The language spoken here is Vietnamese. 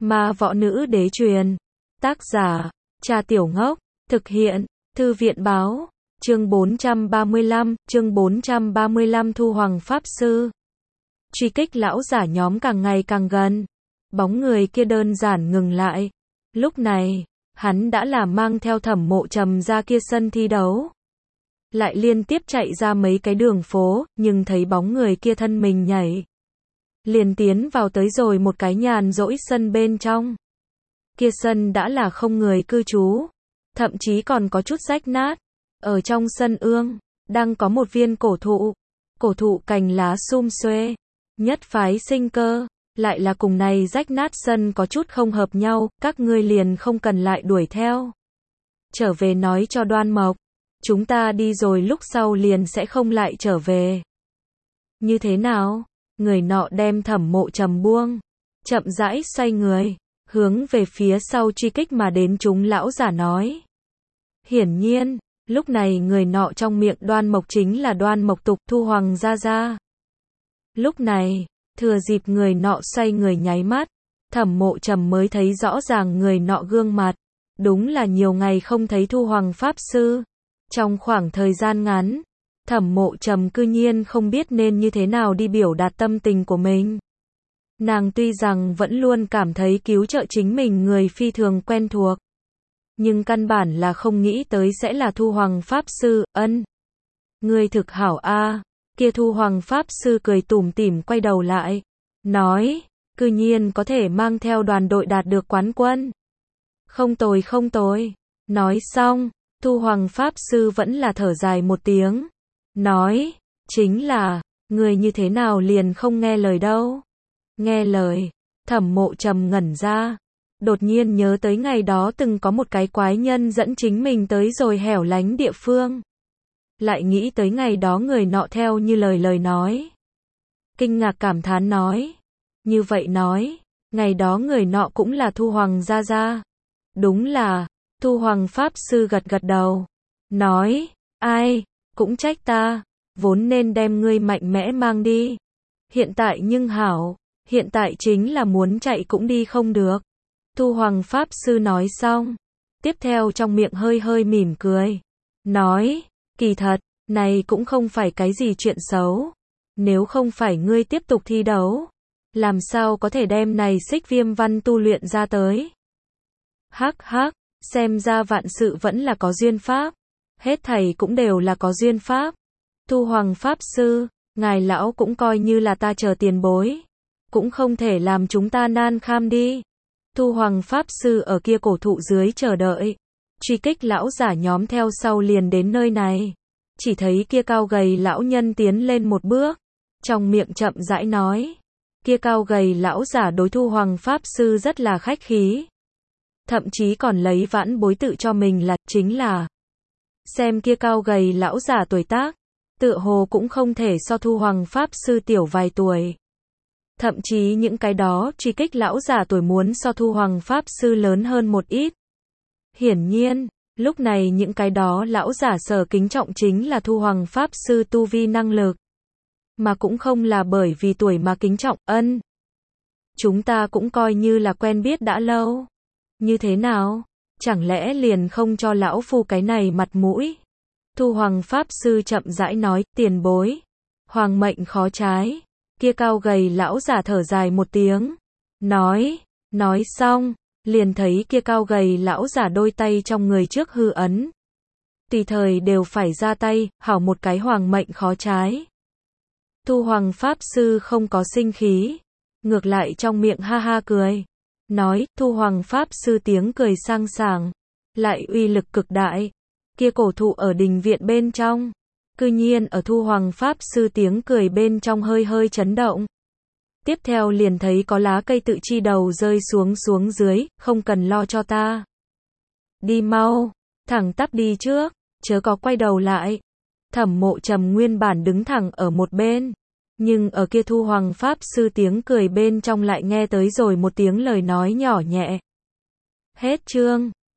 Ma Võ Nữ Đế Truyền. Tác giả, Cha Tiểu Ngốc. Thực hiện, Thư viện Báo. Chương 435, Thu Hoàng Pháp Sư. Truy kích lão giả nhóm càng ngày càng gần. Bóng người kia đơn giản ngừng lại. Lúc này, hắn đã là mang theo Thẩm Mộ Trầm ra kia sân thi đấu. Lại liên tiếp chạy ra mấy cái đường phố, nhưng thấy bóng người kia thân mình nhảy. Liền tiến vào tới rồi một cái nhàn rỗi sân bên trong. Kia sân đã là không người cư trú. Thậm chí còn có chút rách nát. Ở trong sân ương, đang có một viên cổ thụ. Cổ thụ cành lá sum xuê. Nhất phái sinh cơ. Lại là cùng này rách nát sân có chút không hợp nhau, các ngươi liền không cần lại đuổi theo. Trở về nói cho Đoan Mộc. Chúng ta đi rồi lúc sau liền sẽ không lại trở về. Như thế nào? Người nọ đem Thẩm Mộ Trầm buông. Chậm rãi xoay người. Hướng về phía sau truy kích mà đến chúng lão giả nói. Hiển nhiên, lúc này người nọ trong miệng Đoan Mộc chính là Đoan Mộc Tục Thu Hoàng gia gia. Lúc này, thừa dịp người nọ xoay người nháy mắt, Thẩm Mộ Trầm mới thấy rõ ràng người nọ gương mặt. Đúng là nhiều ngày không thấy Thu Hoàng Pháp Sư. Trong khoảng thời gian ngắn, Thẩm Mộ Trầm cư nhiên không biết nên như thế nào đi biểu đạt tâm tình của mình. Nàng tuy rằng vẫn luôn cảm thấy cứu trợ chính mình người phi thường quen thuộc. Nhưng căn bản là không nghĩ tới sẽ là Thu Hoàng Pháp Sư. Ân. Ngươi thực hảo a. Kia Thu Hoàng Pháp Sư cười tủm tỉm quay đầu lại. Nói, cư nhiên có thể mang theo đoàn đội đạt được quán quân. Không tồi không tồi. Nói xong, Thu Hoàng Pháp Sư vẫn là thở dài một tiếng. Nói, chính là, người như thế nào liền không nghe lời đâu. Nghe lời, Thẩm Mộ Trầm ngẩn ra. Đột nhiên nhớ tới ngày đó từng có một cái quái nhân dẫn chính mình tới rồi hẻo lánh địa phương. Lại nghĩ tới ngày đó người nọ theo như lời nói. Kinh ngạc cảm thán nói. Như vậy nói, ngày đó người nọ cũng là Thu Hoàng gia gia. Đúng là, Thu Hoàng Pháp Sư gật gật đầu. Nói, ai, cũng trách ta, vốn nên đem ngươi mạnh mẽ mang đi. Hiện tại nhưng hảo, hiện tại chính là muốn chạy cũng đi không được. Thu Hoàng Pháp Sư nói xong, tiếp theo trong miệng hơi hơi mỉm cười. Nói, kỳ thật, này cũng không phải cái gì chuyện xấu. Nếu không phải ngươi tiếp tục thi đấu, làm sao có thể đem này Xích Viêm Văn tu luyện ra tới. Hắc hắc, xem ra vạn sự vẫn là có duyên pháp. Hết thảy cũng đều là có duyên pháp. Thu Hoàng Pháp Sư, ngài lão cũng coi như là ta chờ tiền bối. Cũng không thể làm chúng ta nan kham đi. Thu Hoàng Pháp Sư ở kia cổ thụ dưới chờ đợi. Truy kích lão giả nhóm theo sau liền đến nơi này. Chỉ thấy kia cao gầy lão nhân tiến lên một bước. Trong miệng chậm rãi nói. Kia cao gầy lão giả đối Thu Hoàng Pháp Sư rất là khách khí. Thậm chí còn lấy vãn bối tự cho mình là, chính là. Xem kia cao gầy lão giả tuổi tác. Tựa hồ cũng không thể so Thu Hoàng Pháp Sư tiểu vài tuổi. Thậm chí những cái đó truy kích lão giả tuổi muốn so Thu Hoàng Pháp Sư lớn hơn một ít. Hiển nhiên, lúc này những cái đó lão giả sở kính trọng chính là Thu Hoàng Pháp Sư tu vi năng lực. Mà cũng không là bởi vì tuổi mà kính trọng. Ân. Chúng ta cũng coi như là quen biết đã lâu. Như thế nào? Chẳng lẽ liền không cho lão phu cái này mặt mũi? Thu Hoàng Pháp Sư chậm rãi nói, tiền bối. Hoàng mệnh khó trái. Kia cao gầy lão giả thở dài một tiếng. Nói xong, liền thấy kia cao gầy lão giả đôi tay trong người trước hư ấn. Tùy thời đều phải ra tay, hảo một cái hoàng mệnh khó trái. Thu Hoàng Pháp Sư không có sinh khí. Ngược lại trong miệng ha ha cười. Nói, Thu Hoàng Pháp Sư tiếng cười sang sảng. Lại uy lực cực đại. Kia cổ thụ ở đình viện bên trong. Cư nhiên ở Thu Hoàng Pháp Sư tiếng cười bên trong hơi hơi chấn động. Tiếp theo liền thấy có lá cây tự chi đầu rơi xuống dưới, không cần lo cho ta. Đi mau, thẳng tắp đi trước, chớ có quay đầu lại. Thẩm Mộ Trầm nguyên bản đứng thẳng ở một bên. Nhưng ở kia Thu Hoàng Pháp Sư tiếng cười bên trong lại nghe tới rồi một tiếng lời nói nhỏ nhẹ. Hết chương.